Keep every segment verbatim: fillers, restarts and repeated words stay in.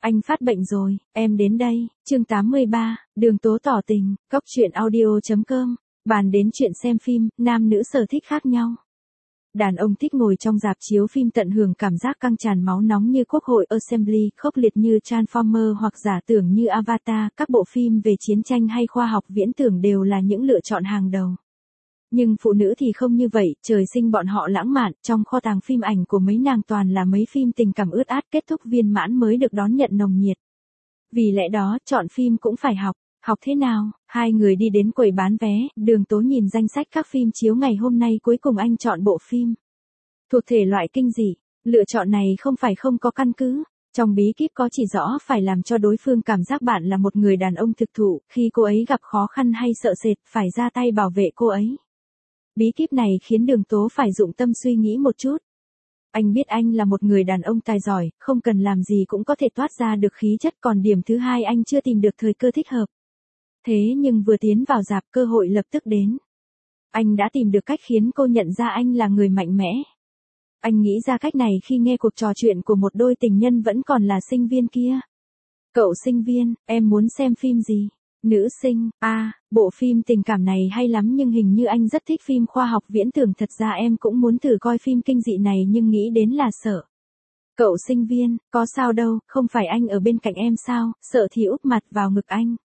Anh phát bệnh rồi, em đến đây. Chương tám mươi ba, Đường Tố tỏ tình, Cóc truyện audio chấm com, bàn đến chuyện xem phim, nam nữ sở thích khác nhau. Đàn ông thích ngồi trong rạp chiếu phim tận hưởng cảm giác căng tràn máu nóng như Quốc hội Assembly, khốc liệt như Transformer hoặc giả tưởng như Avatar, các bộ phim về chiến tranh hay khoa học viễn tưởng đều là những lựa chọn hàng đầu. Nhưng phụ nữ thì không như vậy, trời sinh bọn họ lãng mạn, trong kho tàng phim ảnh của mấy nàng toàn là mấy phim tình cảm ướt át kết thúc viên mãn mới được đón nhận nồng nhiệt. Vì lẽ đó, chọn phim cũng phải học. Học thế nào? Hai người đi đến quầy bán vé, Đường Tố nhìn danh sách các phim chiếu ngày hôm nay, cuối cùng anh chọn bộ phim thuộc thể loại kinh dị. Lựa chọn này không phải không có căn cứ. Trong bí kíp có chỉ rõ phải làm cho đối phương cảm giác bạn là một người đàn ông thực thụ, khi cô ấy gặp khó khăn hay sợ sệt, phải ra tay bảo vệ cô ấy. Bí kíp này khiến Đường Tố phải dụng tâm suy nghĩ một chút. Anh biết anh là một người đàn ông tài giỏi, không cần làm gì cũng có thể toát ra được khí chất, còn điểm thứ hai anh chưa tìm được thời cơ thích hợp. Thế nhưng vừa tiến vào rạp, cơ hội lập tức đến. Anh đã tìm được cách khiến cô nhận ra anh là người mạnh mẽ. Anh nghĩ ra cách này khi nghe cuộc trò chuyện của một đôi tình nhân vẫn còn là sinh viên kia. Cậu sinh viên, em muốn xem phim gì? Nữ sinh, a à, bộ phim tình cảm này hay lắm nhưng hình như anh rất thích phim khoa học viễn tưởng, thật ra em cũng muốn thử coi phim kinh dị này nhưng nghĩ đến là sợ. Cậu sinh viên, có sao đâu, không phải anh ở bên cạnh em sao, sợ thì úp mặt vào ngực anh.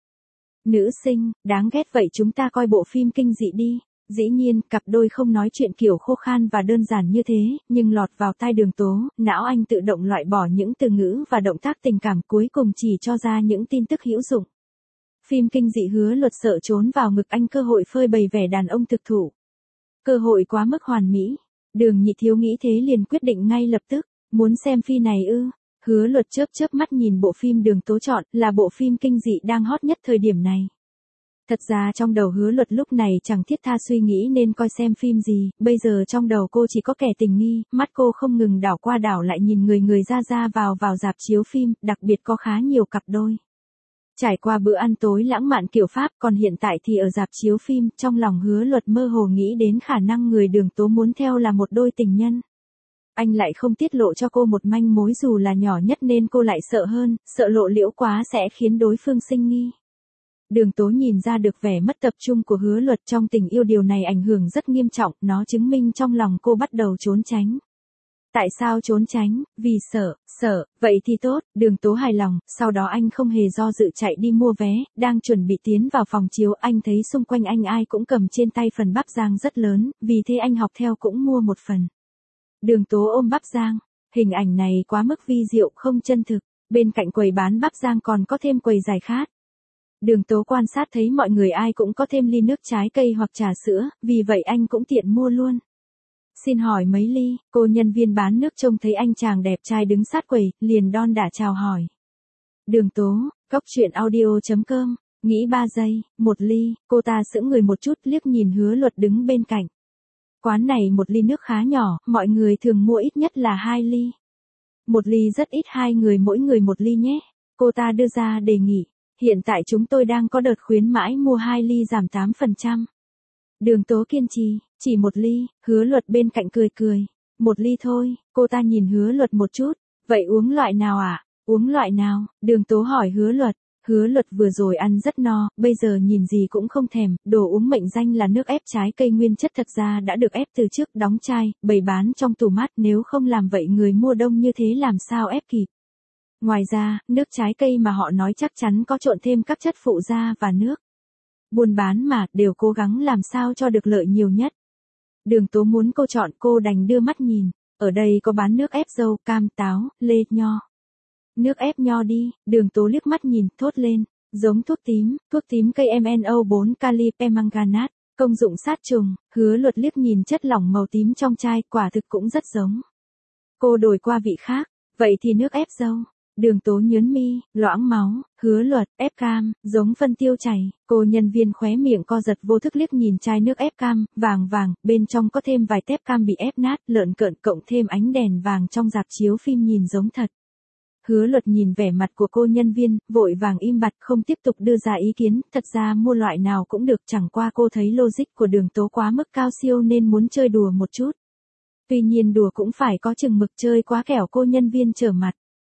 Nữ sinh, đáng ghét vậy chúng ta coi bộ phim kinh dị đi. Dĩ nhiên, cặp đôi không nói chuyện kiểu khô khan và đơn giản như thế, nhưng lọt vào tai Đường Tố, não anh tự động loại bỏ những từ ngữ và động tác tình cảm, cuối cùng chỉ cho ra những tin tức hữu dụng. Phim kinh dị Hứa Luật sợ trốn vào ngực anh, cơ hội phơi bày vẻ đàn ông thực thụ. Cơ hội quá mức hoàn mỹ. Đường Nhị Thiếu nghĩ thế liền quyết định ngay lập tức, muốn xem phim này ư? Hứa Luật chớp chớp mắt nhìn bộ phim Đường Tố chọn, là bộ phim kinh dị đang hot nhất thời điểm này. Thật ra trong đầu Hứa Luật lúc này chẳng thiết tha suy nghĩ nên coi xem phim gì, bây giờ trong đầu cô chỉ có kẻ tình nghi, mắt cô không ngừng đảo qua đảo lại nhìn người người ra ra vào vào rạp chiếu phim, đặc biệt có khá nhiều cặp đôi. Trải qua bữa ăn tối lãng mạn kiểu Pháp, còn hiện tại thì ở rạp chiếu phim, trong lòng Hứa Luật mơ hồ nghĩ đến khả năng người Đường Tố muốn theo là một đôi tình nhân. Anh lại không tiết lộ cho cô một manh mối dù là nhỏ nhất nên cô lại sợ hơn, sợ lộ liễu quá sẽ khiến đối phương sinh nghi. Đường Tố nhìn ra được vẻ mất tập trung của Hứa Luật trong tình yêu, điều này ảnh hưởng rất nghiêm trọng, nó chứng minh trong lòng cô bắt đầu trốn tránh. Tại sao trốn tránh? Vì sợ, sợ, vậy thì tốt, Đường Tố hài lòng, sau đó anh không hề do dự chạy đi mua vé, đang chuẩn bị tiến vào phòng chiếu, anh thấy xung quanh anh ai cũng cầm trên tay phần bắp rang rất lớn, vì thế anh học theo cũng mua một phần. Đường Tố ôm bắp rang, hình ảnh này quá mức vi diệu, không chân thực, bên cạnh quầy bán bắp rang còn có thêm quầy giải khát. Đường Tố quan sát thấy mọi người ai cũng có thêm ly nước trái cây hoặc trà sữa, vì vậy anh cũng tiện mua luôn. Xin hỏi mấy ly? Cô nhân viên bán nước trông thấy anh chàng đẹp trai đứng sát quầy, liền đon đả chào hỏi. Đường Tố, Cóc truyện audio chấm com, nghĩ ba giây, một ly, cô ta sững người một chút liếc nhìn Hứa Luật đứng bên cạnh. Quán này một ly nước khá nhỏ, mọi người thường mua ít nhất là hai ly. Một ly rất ít, hai người mỗi người một ly nhé. Cô ta đưa ra đề nghị. Hiện tại chúng tôi đang có đợt khuyến mãi mua hai ly giảm tám phần trăm. Đường Tố kiên trì, chỉ một ly, Hứa Luật bên cạnh cười cười. Một ly thôi, cô ta nhìn Hứa Luật một chút. Vậy uống loại nào ạ? À? Uống loại nào? Đường Tố hỏi Hứa Luật. Hứa Luật vừa rồi ăn rất no, bây giờ nhìn gì cũng không thèm, đồ uống mệnh danh là nước ép trái cây nguyên chất, thật ra đã được ép từ trước, đóng chai, bày bán trong tủ mát, nếu không làm vậy người mua đông như thế làm sao ép kịp. Ngoài ra, nước trái cây mà họ nói chắc chắn có trộn thêm các chất phụ gia và nước. Buôn bán mà, đều cố gắng làm sao cho được lợi nhiều nhất. Đường Tố muốn cô chọn, cô đành đưa mắt nhìn, ở đây có bán nước ép dâu, cam, táo, lê, nho. Nước ép nho đi, Đường Tố liếc mắt nhìn, thốt lên, giống thuốc tím, thuốc tím cây em en o bốn kali permanganate, công dụng sát trùng. Hứa Luật liếc nhìn chất lỏng màu tím trong chai, quả thực cũng rất giống. Cô đổi qua vị khác, vậy thì nước ép dâu. Đường Tố nhớn mi, loãng máu. Hứa Luật, ép cam, giống phân tiêu chảy. Cô nhân viên khóe miệng co giật, vô thức liếc nhìn chai nước ép cam, vàng vàng, bên trong có thêm vài tép cam bị ép nát, lợn cợn, cộng thêm ánh đèn vàng trong rạp chiếu phim nhìn giống thật. Hứa Luật nhìn vẻ mặt của cô nhân viên, vội vàng im bặt, không tiếp tục đưa ra ý kiến, thật ra mua loại nào cũng được, chẳng qua cô thấy logic của Đường Tố quá mức cao siêu nên muốn chơi đùa một chút. Tuy nhiên đùa cũng phải có chừng mực, chơi quá kẻo cô nhân viên trở mặt.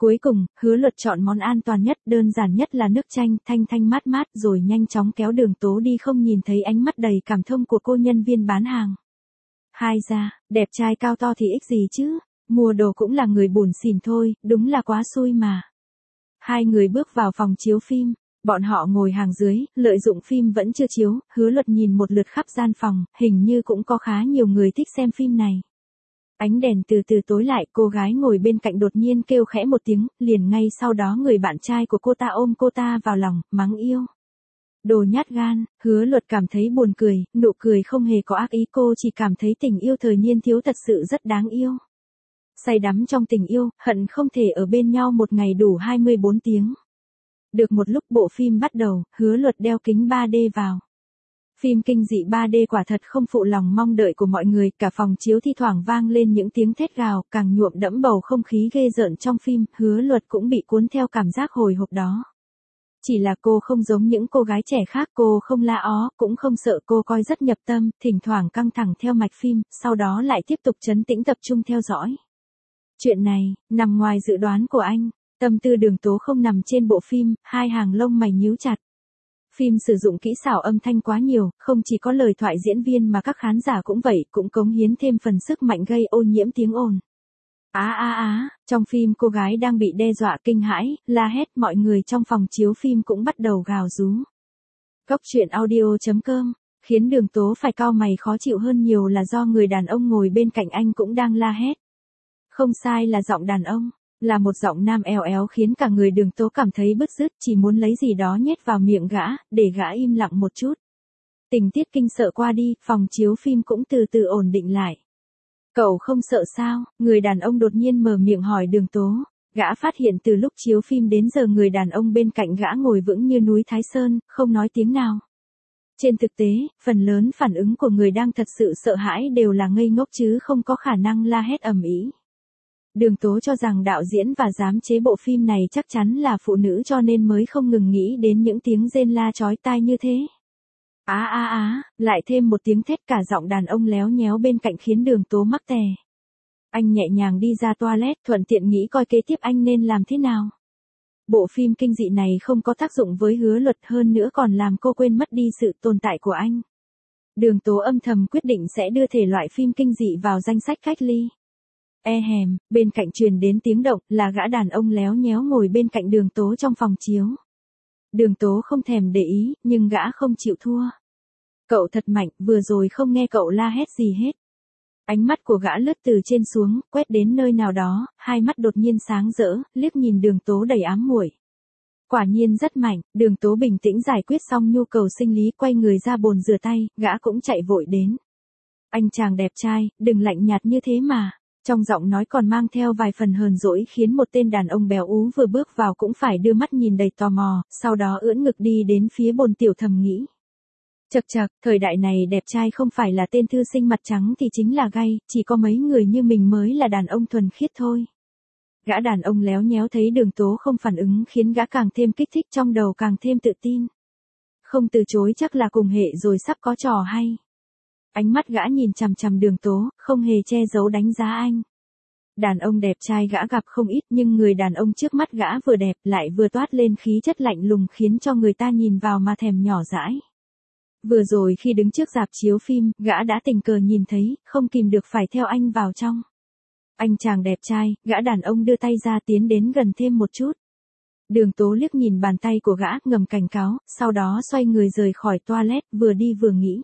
Cuối cùng, Hứa Luật chọn món an toàn nhất, đơn giản nhất là nước chanh, thanh thanh mát mát rồi nhanh chóng kéo Đường Tố đi không nhìn thấy ánh mắt đầy cảm thông của cô nhân viên bán hàng. Hai ra, đẹp trai cao to thì ích gì chứ, mua đồ cũng là người bủn xỉn thôi, đúng là quá xui mà. Hai người bước vào phòng chiếu phim, bọn họ ngồi hàng dưới, lợi dụng phim vẫn chưa chiếu, Hứa Luật nhìn một lượt khắp gian phòng, hình như cũng có khá nhiều người thích xem phim này. Ánh đèn từ từ tối lại, cô gái ngồi bên cạnh đột nhiên kêu khẽ một tiếng, liền ngay sau đó người bạn trai của cô ta ôm cô ta vào lòng, mắng yêu. Đồ nhát gan, Hứa Luật cảm thấy buồn cười, nụ cười không hề có ác ý, cô chỉ cảm thấy tình yêu thời niên thiếu thật sự rất đáng yêu. Say đắm trong tình yêu, hận không thể ở bên nhau một ngày đủ hai mươi bốn tiếng. Được một lúc bộ phim bắt đầu, Hứa Luật đeo kính ba D vào. Phim kinh dị ba D quả thật không phụ lòng mong đợi của mọi người, cả phòng chiếu thi thoảng vang lên những tiếng thét gào, càng nhuộm đẫm bầu không khí ghê rợn trong phim, Hứa Luật cũng bị cuốn theo cảm giác hồi hộp đó. Chỉ là cô không giống những cô gái trẻ khác, cô không la ó, cũng không sợ, cô coi rất nhập tâm, thỉnh thoảng căng thẳng theo mạch phim, sau đó lại tiếp tục trấn tĩnh tập trung theo dõi. Chuyện này, nằm ngoài dự đoán của anh, tâm tư Đường Tố không nằm trên bộ phim, hai hàng lông mày nhíu chặt. Phim sử dụng kỹ xảo âm thanh quá nhiều, không chỉ có lời thoại diễn viên mà các khán giả cũng vậy, cũng cống hiến thêm phần sức mạnh gây ô nhiễm tiếng ồn. Á á á, trong phim cô gái đang bị đe dọa kinh hãi, la hét, mọi người trong phòng chiếu phim cũng bắt đầu gào rú. Cốc truyện audio chấm com, khiến Đường Tố phải cau mày khó chịu hơn nhiều là do người đàn ông ngồi bên cạnh anh cũng đang la hét. Không sai là giọng đàn ông, là một giọng nam eo éo khiến cả người Đường Tố cảm thấy bứt rứt, chỉ muốn lấy gì đó nhét vào miệng gã, để gã im lặng một chút. Tình tiết kinh sợ qua đi, phòng chiếu phim cũng từ từ ổn định lại. Cậu không sợ sao? Người đàn ông đột nhiên mở miệng hỏi Đường Tố. Gã phát hiện từ lúc chiếu phim đến giờ người đàn ông bên cạnh gã ngồi vững như núi Thái Sơn, không nói tiếng nào. Trên thực tế, phần lớn phản ứng của người đang thật sự sợ hãi đều là ngây ngốc chứ không có khả năng la hét ầm ĩ. Đường Tố cho rằng đạo diễn và giám chế bộ phim này chắc chắn là phụ nữ cho nên mới không ngừng nghĩ đến những tiếng rên la chói tai như thế. Á á á, lại thêm một tiếng thét, cả giọng đàn ông léo nhéo bên cạnh khiến Đường Tố mắc tè. Anh nhẹ nhàng đi ra toilet, thuận tiện nghĩ coi kế tiếp anh nên làm thế nào. Bộ phim kinh dị này không có tác dụng với Hứa Luật, hơn nữa còn làm cô quên mất đi sự tồn tại của anh. Đường Tố âm thầm quyết định sẽ đưa thể loại phim kinh dị vào danh sách cách ly. E hèm, bên cạnh truyền đến tiếng động, là gã đàn ông léo nhéo ngồi bên cạnh Đường Tố trong phòng chiếu. Đường Tố không thèm để ý, nhưng gã không chịu thua. Cậu thật mạnh, vừa rồi không nghe cậu la hét gì hết. Ánh mắt của gã lướt từ trên xuống, quét đến nơi nào đó, hai mắt đột nhiên sáng rỡ, liếc nhìn Đường Tố đầy ám muội. Quả nhiên rất mạnh, Đường Tố bình tĩnh giải quyết xong nhu cầu sinh lý, quay người ra bồn rửa tay, gã cũng chạy vội đến. Anh chàng đẹp trai, đừng lạnh nhạt như thế mà. Trong giọng nói còn mang theo vài phần hờn dỗi khiến một tên đàn ông béo ú vừa bước vào cũng phải đưa mắt nhìn đầy tò mò, sau đó ưỡn ngực đi đến phía bồn, tiểu thầm nghĩ. Chậc chậc, thời đại này đẹp trai không phải là tên thư sinh mặt trắng thì chính là gay, chỉ có mấy người như mình mới là đàn ông thuần khiết thôi. Gã đàn ông léo nhéo thấy Đường Tố không phản ứng khiến gã càng thêm kích thích, trong đầu càng thêm tự tin. Không từ chối chắc là cùng hệ rồi, sắp có trò hay. Ánh mắt gã nhìn chằm chằm Đường Tố, không hề che giấu đánh giá anh. Đàn ông đẹp trai gã gặp không ít, nhưng người đàn ông trước mắt gã vừa đẹp lại vừa toát lên khí chất lạnh lùng khiến cho người ta nhìn vào mà thèm nhỏ dãi. Vừa rồi khi đứng trước rạp chiếu phim, gã đã tình cờ nhìn thấy, không kìm được phải theo anh vào trong. Anh chàng đẹp trai, gã đàn ông đưa tay ra tiến đến gần thêm một chút. Đường Tố liếc nhìn bàn tay của gã, ngầm cảnh cáo, sau đó xoay người rời khỏi toilet, vừa đi vừa nghĩ.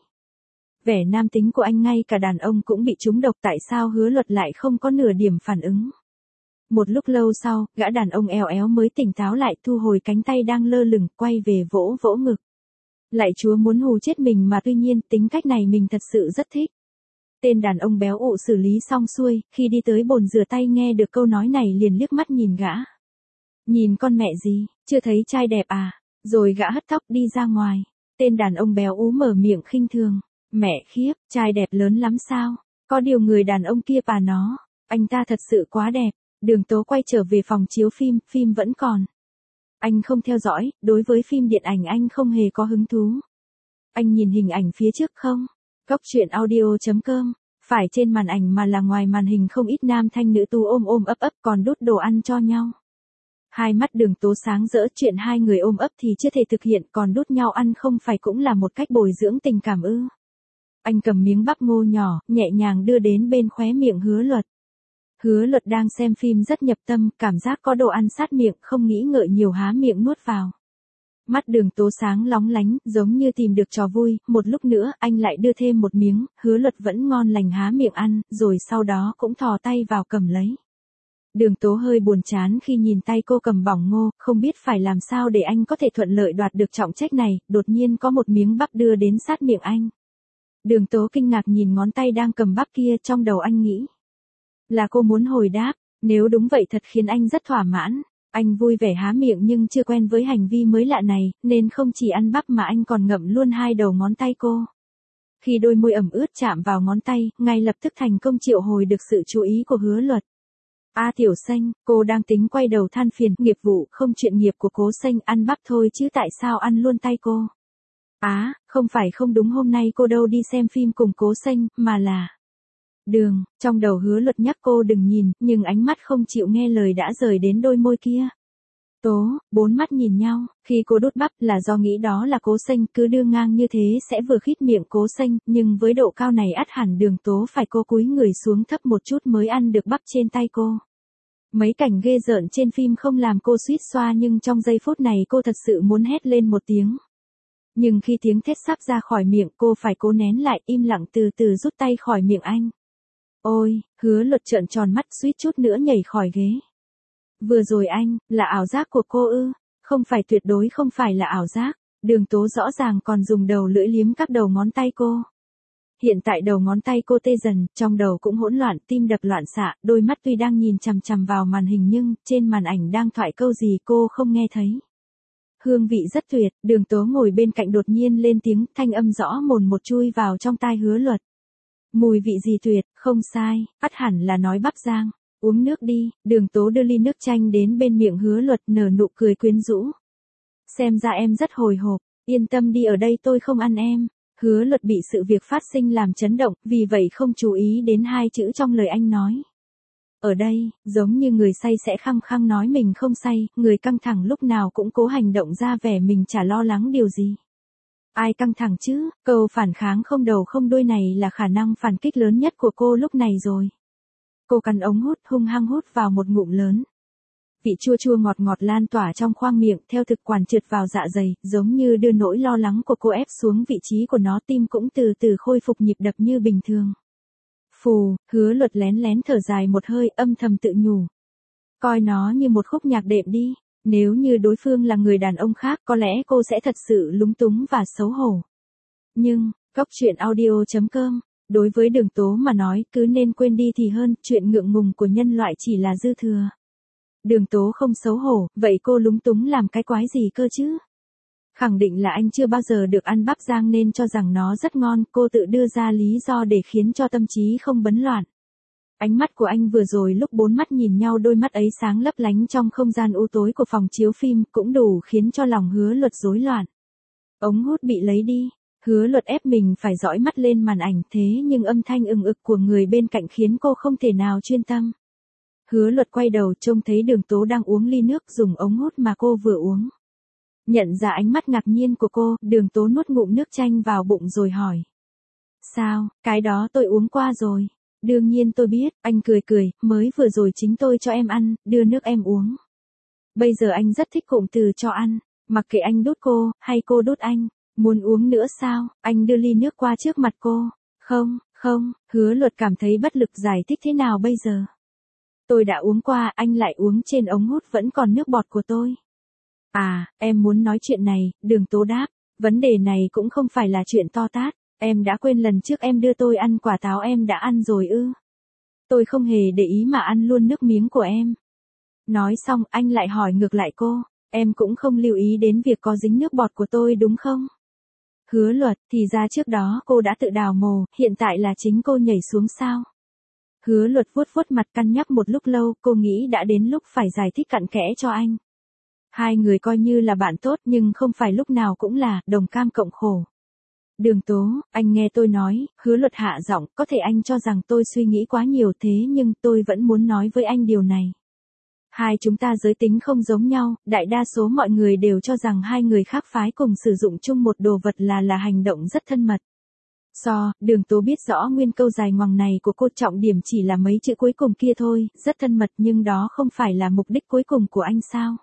Vẻ nam tính của anh ngay cả đàn ông cũng bị trúng độc, tại sao Hứa Luật lại không có nửa điểm phản ứng. Một lúc lâu sau, gã đàn ông eo éo mới tỉnh táo lại, thu hồi cánh tay đang lơ lửng, quay về vỗ vỗ ngực. Lạy Chúa, muốn hù chết mình mà, tuy nhiên tính cách này mình thật sự rất thích. Tên đàn ông béo ụ xử lý xong xuôi, khi đi tới bồn rửa tay nghe được câu nói này liền liếc mắt nhìn gã. Nhìn con mẹ gì, chưa thấy trai đẹp à, rồi gã hất tóc đi ra ngoài. Tên đàn ông béo ú mở miệng khinh thường. Mẹ khiếp, trai đẹp lớn lắm sao? Có điều người đàn ông kia bà nó, anh ta thật sự quá đẹp. Đường Tố quay trở về phòng chiếu phim, phim vẫn còn. Anh không theo dõi, đối với phim điện ảnh anh không hề có hứng thú. Anh nhìn hình ảnh phía trước không? Cốc truyện audio chấm com, phải trên màn ảnh mà là ngoài màn hình không ít nam thanh nữ tu ôm ôm ấp ấp còn đút đồ ăn cho nhau. Hai mắt Đường Tố sáng rỡ, chuyện hai người ôm ấp thì chưa thể thực hiện, còn đút nhau ăn không phải cũng là một cách bồi dưỡng tình cảm ư? Anh cầm miếng bắp ngô nhỏ, nhẹ nhàng đưa đến bên khóe miệng Hứa Luật. Hứa Luật đang xem phim rất nhập tâm, cảm giác có đồ ăn sát miệng, không nghĩ ngợi nhiều há miệng nuốt vào. Mắt Đường Tố sáng lóng lánh, giống như tìm được trò vui, một lúc nữa anh lại đưa thêm một miếng, Hứa Luật vẫn ngon lành há miệng ăn, rồi sau đó cũng thò tay vào cầm lấy. Đường Tố hơi buồn chán khi nhìn tay cô cầm bỏng ngô, không biết phải làm sao để anh có thể thuận lợi đoạt được trọng trách này, đột nhiên có một miếng bắp đưa đến sát miệng anh. Đường Tố kinh ngạc nhìn ngón tay đang cầm bắp kia, trong đầu anh nghĩ là cô muốn hồi đáp, nếu đúng vậy thật khiến anh rất thỏa mãn. Anh vui vẻ há miệng nhưng chưa quen với hành vi mới lạ này, nên không chỉ ăn bắp mà anh còn ngậm luôn hai đầu ngón tay cô. Khi đôi môi ẩm ướt chạm vào ngón tay, ngay lập tức thành công triệu hồi được sự chú ý của Hứa Luật. A Tiểu Xanh, cô đang tính quay đầu than phiền, nghiệp vụ không chuyện nghiệp của Cố Xanh, ăn bắp thôi chứ tại sao ăn luôn tay cô. Á, à, không phải không đúng, hôm nay cô đâu đi xem phim cùng Cố Xanh, mà là... Đường, trong đầu Hứa Luật nhắc cô đừng nhìn, nhưng ánh mắt không chịu nghe lời đã rời đến đôi môi kia. Tố, bốn mắt nhìn nhau, khi cô đút bắp là do nghĩ đó là Cố Xanh, cứ đưa ngang như thế sẽ vừa khít miệng Cố Xanh, nhưng với độ cao này ắt hẳn Đường Tố phải cô cúi người xuống thấp một chút mới ăn được bắp trên tay cô. Mấy cảnh ghê rợn trên phim không làm cô suýt xoa, nhưng trong giây phút này cô thật sự muốn hét lên một tiếng. Nhưng khi tiếng thét sắp ra khỏi miệng, cô phải cố nén lại, im lặng từ từ rút tay khỏi miệng anh. Ôi, Hứa Luật trợn tròn mắt suýt chút nữa nhảy khỏi ghế. Vừa rồi anh, là ảo giác của cô ư? Không phải, tuyệt đối không phải là ảo giác. Đường Tố rõ ràng còn dùng đầu lưỡi liếm các đầu ngón tay cô. Hiện tại đầu ngón tay cô tê dần, trong đầu cũng hỗn loạn, tim đập loạn xạ, đôi mắt tuy đang nhìn chằm chằm vào màn hình nhưng, trên màn ảnh đang thoại câu gì cô không nghe thấy. Hương vị rất tuyệt, Đường Tố ngồi bên cạnh đột nhiên lên tiếng, thanh âm rõ mồn một chui vào trong tai Hứa Luật. Mùi vị gì tuyệt, không sai, ắt hẳn là nói bắp rang. Uống nước đi, Đường Tố đưa ly nước chanh đến bên miệng Hứa Luật, nở nụ cười quyến rũ. Xem ra em rất hồi hộp, yên tâm đi, ở đây tôi không ăn em. Hứa Luật bị sự việc phát sinh làm chấn động, vì vậy không chú ý đến hai chữ trong lời anh nói. Ở đây, giống như người say sẽ khăng khăng nói mình không say, người căng thẳng lúc nào cũng cố hành động ra vẻ mình chả lo lắng điều gì. Ai căng thẳng chứ, câu phản kháng không đầu không đuôi này là khả năng phản kích lớn nhất của cô lúc này rồi. Cô cắn ống hút, hung hăng hút vào một ngụm lớn. Vị chua chua ngọt ngọt lan tỏa trong khoang miệng, theo thực quản trượt vào dạ dày, giống như đưa nỗi lo lắng của cô ép xuống vị trí của nó, tim cũng từ từ khôi phục nhịp đập như bình thường. Phù, Hứa Luật lén lén thở dài một hơi, âm thầm tự nhủ. Coi nó như một khúc nhạc đệm đi, nếu như đối phương là người đàn ông khác có lẽ cô sẽ thật sự lúng túng và xấu hổ. Nhưng, Cóc truyện audio chấm com, đối với Đường Tố mà nói cứ nên quên đi thì hơn, chuyện ngượng ngùng của nhân loại chỉ là dư thừa. Đường Tố không xấu hổ, vậy cô lúng túng làm cái quái gì cơ chứ? Khẳng định là anh chưa bao giờ được ăn bắp rang nên cho rằng nó rất ngon, cô tự đưa ra lý do để khiến cho tâm trí không bấn loạn. Ánh mắt của anh vừa rồi lúc bốn mắt nhìn nhau, đôi mắt ấy sáng lấp lánh trong không gian u tối của phòng chiếu phim, cũng đủ khiến cho lòng Hứa Luật rối loạn. Ống hút bị lấy đi, Hứa Luật ép mình phải dõi mắt lên màn ảnh, thế nhưng âm thanh ừng ực của người bên cạnh khiến cô không thể nào chuyên tâm. Hứa Luật quay đầu trông thấy Đường Tố đang uống ly nước dùng ống hút mà cô vừa uống. Nhận ra ánh mắt ngạc nhiên của cô, Đường Tố nuốt ngụm nước chanh vào bụng rồi hỏi. Sao, cái đó tôi uống qua rồi. Đương nhiên tôi biết, anh cười cười, mới vừa rồi chính tôi cho em ăn, đưa nước em uống. Bây giờ anh rất thích cụm từ cho ăn, mặc kệ anh đút cô, hay cô đút anh. Muốn uống nữa sao, anh đưa ly nước qua trước mặt cô. Không, không, Hứa Luật cảm thấy bất lực giải thích thế nào bây giờ. Tôi đã uống qua, anh lại uống trên ống hút vẫn còn nước bọt của tôi. À, em muốn nói chuyện này, Đường Tố đáp, vấn đề này cũng không phải là chuyện to tát, em đã quên lần trước em đưa tôi ăn quả táo em đã ăn rồi ư. Tôi không hề để ý mà ăn luôn nước miếng của em. Nói xong anh lại hỏi ngược lại cô, em cũng không lưu ý đến việc có dính nước bọt của tôi đúng không? Hứa Luật, thì ra trước đó cô đã tự đào mồ, hiện tại là chính cô nhảy xuống sao? Hứa Luật vuốt vuốt mặt cân nhắc một lúc lâu, cô nghĩ đã đến lúc phải giải thích cặn kẽ cho anh. Hai người coi như là bạn tốt nhưng không phải lúc nào cũng là đồng cam cộng khổ. Đường Tố, anh nghe tôi nói, Hứa Luật hạ giọng, có thể anh cho rằng tôi suy nghĩ quá nhiều thế nhưng tôi vẫn muốn nói với anh điều này. Hai chúng ta giới tính không giống nhau, đại đa số mọi người đều cho rằng hai người khác phái cùng sử dụng chung một đồ vật là là hành động rất thân mật. So, Đường Tố biết rõ nguyên câu dài ngoằng này của cô, trọng điểm chỉ là mấy chữ cuối cùng kia thôi, rất thân mật nhưng đó không phải là mục đích cuối cùng của anh sao?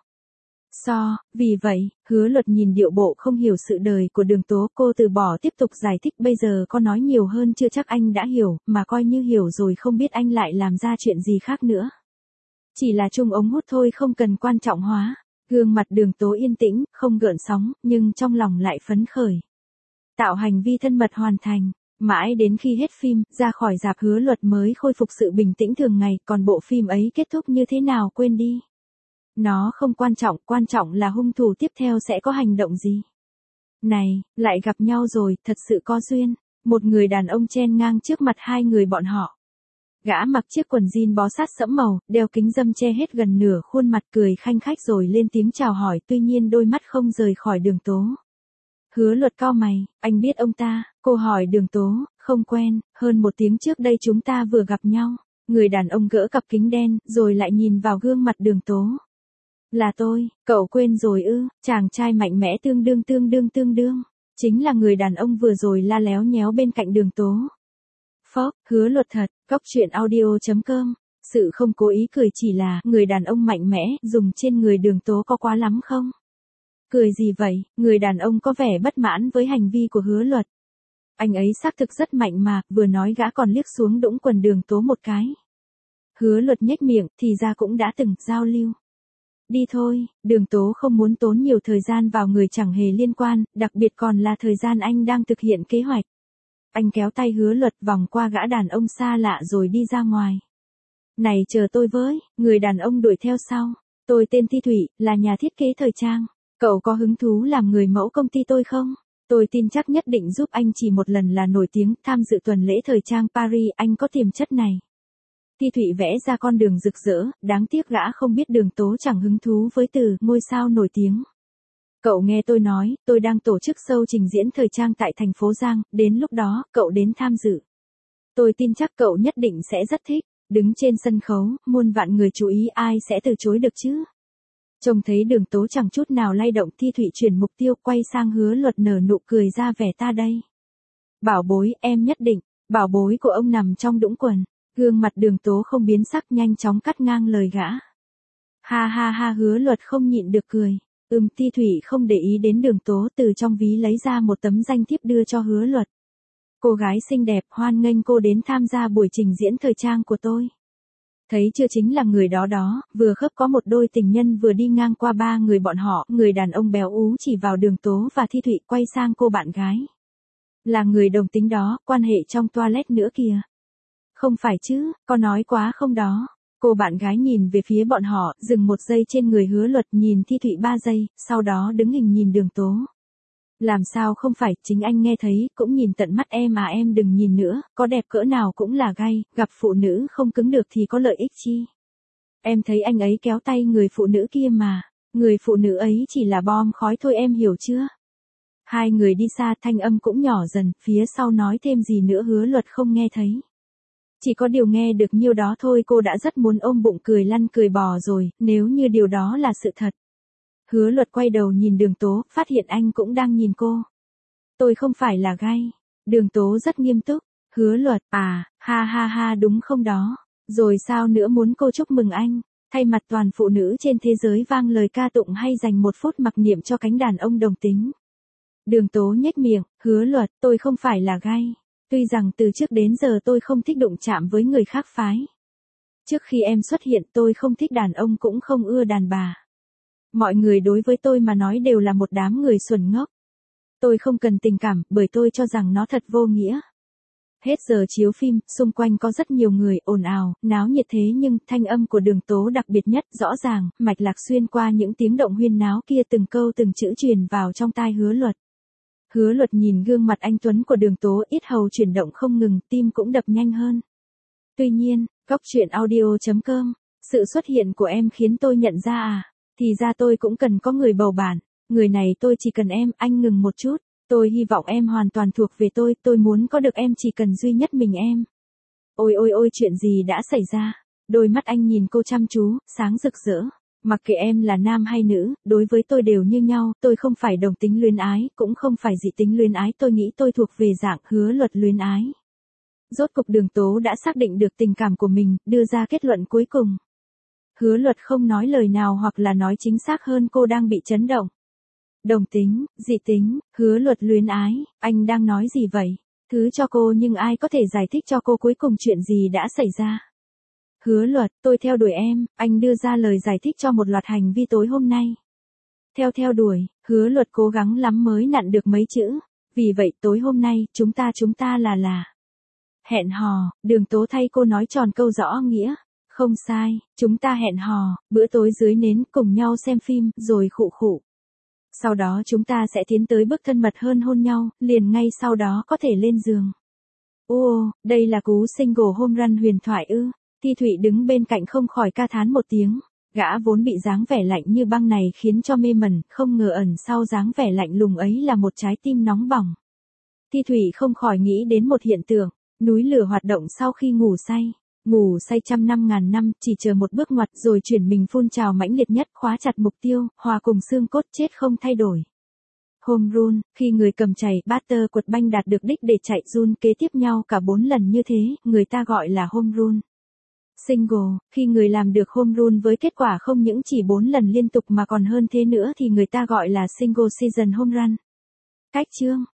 So, vì vậy, Hứa Luật nhìn điệu bộ không hiểu sự đời của Đường Tố, cô từ bỏ tiếp tục giải thích, bây giờ có nói nhiều hơn chưa chắc anh đã hiểu, mà coi như hiểu rồi không biết anh lại làm ra chuyện gì khác nữa. Chỉ là chung ống hút thôi, không cần quan trọng hóa. Gương mặt Đường Tố yên tĩnh, không gợn sóng, nhưng trong lòng lại phấn khởi. Tạo hành vi thân mật hoàn thành. Mãi đến khi hết phim, ra khỏi rạp, Hứa Luật mới khôi phục sự bình tĩnh thường ngày, còn bộ phim ấy kết thúc như thế nào quên đi. Nó không quan trọng, quan trọng là hung thủ tiếp theo sẽ có hành động gì. Này, lại gặp nhau rồi, thật sự có duyên. Một người đàn ông chen ngang trước mặt hai người bọn họ. Gã mặc chiếc quần jean bó sát sẫm màu, đeo kính râm che hết gần nửa khuôn mặt, cười khanh khách rồi lên tiếng chào hỏi, tuy nhiên đôi mắt không rời khỏi Đường Tố. Hứa Luật cau mày, anh biết ông ta? Cô hỏi Đường Tố, không quen, hơn một tiếng trước đây chúng ta vừa gặp nhau. Người đàn ông gỡ cặp kính đen, rồi lại nhìn vào gương mặt Đường Tố. Là tôi, cậu quên rồi ư? Chàng trai mạnh mẽ tương đương tương đương tương đương. Chính là người đàn ông vừa rồi la léo nhéo bên cạnh Đường Tố. Phốc, Hứa Luật thật, Cóc Truyện Audio chấm com. Sự không cố ý cười chỉ là, người đàn ông mạnh mẽ, dùng trên người Đường Tố có quá lắm không? Cười gì vậy? Người đàn ông có vẻ bất mãn với hành vi của Hứa Luật. Anh ấy xác thực rất mạnh mà, vừa nói gã còn liếc xuống đũng quần Đường Tố một cái. Hứa Luật nhếch miệng, thì ra cũng đã từng giao lưu. Đi thôi, Đường Tố không muốn tốn nhiều thời gian vào người chẳng hề liên quan, đặc biệt còn là thời gian anh đang thực hiện kế hoạch. Anh kéo tay Hứa Luật vòng qua gã đàn ông xa lạ rồi đi ra ngoài. Này chờ tôi với, người đàn ông đuổi theo sau. Tôi tên Thi Thủy, là nhà thiết kế thời trang. Cậu có hứng thú làm người mẫu công ty tôi không? Tôi tin chắc nhất định giúp anh, chỉ một lần là nổi tiếng, tham dự tuần lễ thời trang Paris, anh có tiềm chất này. Thi Thụy vẽ ra con đường rực rỡ, đáng tiếc gã không biết Đường Tố chẳng hứng thú với từ ngôi sao nổi tiếng. Cậu nghe tôi nói, tôi đang tổ chức show trình diễn thời trang tại thành phố Giang, đến lúc đó, cậu đến tham dự. Tôi tin chắc cậu nhất định sẽ rất thích, đứng trên sân khấu, muôn vạn người chú ý, ai sẽ từ chối được chứ. Trông thấy Đường Tố chẳng chút nào lay động, Thi Thụy chuyển mục tiêu, quay sang Hứa Luật nở nụ cười ra vẻ ta đây. Bảo bối, em nhất định, bảo bối của ông nằm trong đũng quần. Gương mặt Đường Tố không biến sắc, nhanh chóng cắt ngang lời gã. Ha ha ha, Hứa Luật không nhịn được cười. Ừm, Thi Thủy không để ý đến Đường Tố, từ trong ví lấy ra một tấm danh thiếp đưa cho Hứa Luật. Cô gái xinh đẹp, hoan nghênh cô đến tham gia buổi trình diễn thời trang của tôi. Thấy chưa, chính là người đó đó, vừa khớp có một đôi tình nhân vừa đi ngang qua ba người bọn họ, người đàn ông béo ú chỉ vào Đường Tố và Thi Thụy, quay sang cô bạn gái. Là người đồng tính đó, quan hệ trong toilet nữa kìa. Không phải chứ, có nói quá không đó. Cô bạn gái nhìn về phía bọn họ, dừng một giây trên người Hứa Luật, nhìn Thi Thụy ba giây, sau đó đứng hình nhìn Đường Tố. Làm sao không phải, chính anh nghe thấy, cũng nhìn tận mắt em à, em đừng nhìn nữa, có đẹp cỡ nào cũng là gay, gặp phụ nữ không cứng được thì có lợi ích chi. Em thấy anh ấy kéo tay người phụ nữ kia mà, người phụ nữ ấy chỉ là bom khói thôi, em hiểu chưa? Hai người đi xa, thanh âm cũng nhỏ dần, phía sau nói thêm gì nữa Hứa Luật không nghe thấy. Chỉ có điều nghe được nhiêu đó thôi, cô đã rất muốn ôm bụng cười lăn cười bò rồi, nếu như điều đó là sự thật. Hứa Luật quay đầu nhìn Đường Tố, phát hiện anh cũng đang nhìn cô. Tôi không phải là gay. Đường Tố rất nghiêm túc. Hứa Luật, à, ha ha ha, đúng không đó. Rồi sao nữa, muốn cô chúc mừng anh, thay mặt toàn phụ nữ trên thế giới vang lời ca tụng hay dành một phút mặc niệm cho cánh đàn ông đồng tính. Đường Tố nhếch miệng, Hứa Luật, tôi không phải là gay. Tuy rằng từ trước đến giờ tôi không thích đụng chạm với người khác phái. Trước khi em xuất hiện tôi không thích đàn ông cũng không ưa đàn bà. Mọi người đối với tôi mà nói đều là một đám người xuẩn ngốc. Tôi không cần tình cảm, bởi tôi cho rằng nó thật vô nghĩa. Hết giờ chiếu phim, xung quanh có rất nhiều người ồn ào, náo nhiệt, thế nhưng thanh âm của Đường Tố đặc biệt nhất, rõ ràng, mạch lạc xuyên qua những tiếng động huyên náo kia, từng câu từng chữ truyền vào trong tai Hứa Luật. Hứa Luật nhìn gương mặt anh tuấn của Đường Tố, yết hầu chuyển động không ngừng, tim cũng đập nhanh hơn. Tuy nhiên, Cóc Truyện Audio chấm com, sự xuất hiện của em khiến tôi nhận ra à, thì ra tôi cũng cần có người bầu bạn, người này tôi chỉ cần em, anh ngừng một chút, tôi hy vọng em hoàn toàn thuộc về tôi, tôi muốn có được em, chỉ cần duy nhất mình em. Ôi ôi ôi, chuyện gì đã xảy ra? Đôi mắt anh nhìn cô chăm chú, sáng rực rỡ. Mặc kệ em là nam hay nữ, đối với tôi đều như nhau, tôi không phải đồng tính luyến ái, cũng không phải dị tính luyến ái, tôi nghĩ tôi thuộc về dạng hứa luật luyến ái. Rốt cục Đường Tố đã xác định được tình cảm của mình, đưa ra kết luận cuối cùng. Hứa luật không nói lời nào, hoặc là nói chính xác hơn, cô đang bị chấn động. Đồng tính, dị tính, hứa luật luyến ái, anh đang nói gì vậy? Thứ cho cô, nhưng ai có thể giải thích cho cô cuối cùng chuyện gì đã xảy ra? Hứa luật, tôi theo đuổi em, anh đưa ra lời giải thích cho một loạt hành vi tối hôm nay. Theo theo đuổi, hứa luật cố gắng lắm mới nặn được mấy chữ. Vì vậy tối hôm nay, chúng ta chúng ta là là. Hẹn hò, Đường Tố thay cô nói tròn câu rõ nghĩa. Không sai, chúng ta hẹn hò, bữa tối dưới nến cùng nhau xem phim, rồi khụ khụ. Sau đó chúng ta sẽ tiến tới bước thân mật hơn, hôn nhau, liền ngay sau đó có thể lên giường. Ô, đây là cú single home run huyền thoại ư. Thi Thụy đứng bên cạnh không khỏi ca thán một tiếng. Gã vốn bị dáng vẻ lạnh như băng này khiến cho mê mẩn, không ngờ ẩn sau dáng vẻ lạnh lùng ấy là một trái tim nóng bỏng. Thi Thụy không khỏi nghĩ đến một hiện tượng, núi lửa hoạt động sau khi ngủ say. Ngủ say trăm năm ngàn năm, chỉ chờ một bước ngoặt rồi chuyển mình phun trào mãnh liệt nhất, khóa chặt mục tiêu, hòa cùng xương cốt chết không thay đổi. Home run, khi người cầm chày, batter quật banh đạt được đích để chạy run kế tiếp nhau cả bốn lần như thế, người ta gọi là home run. Single, khi người làm được home run với kết quả không những chỉ bốn lần liên tục mà còn hơn thế nữa thì người ta gọi là single season home run. Cách chương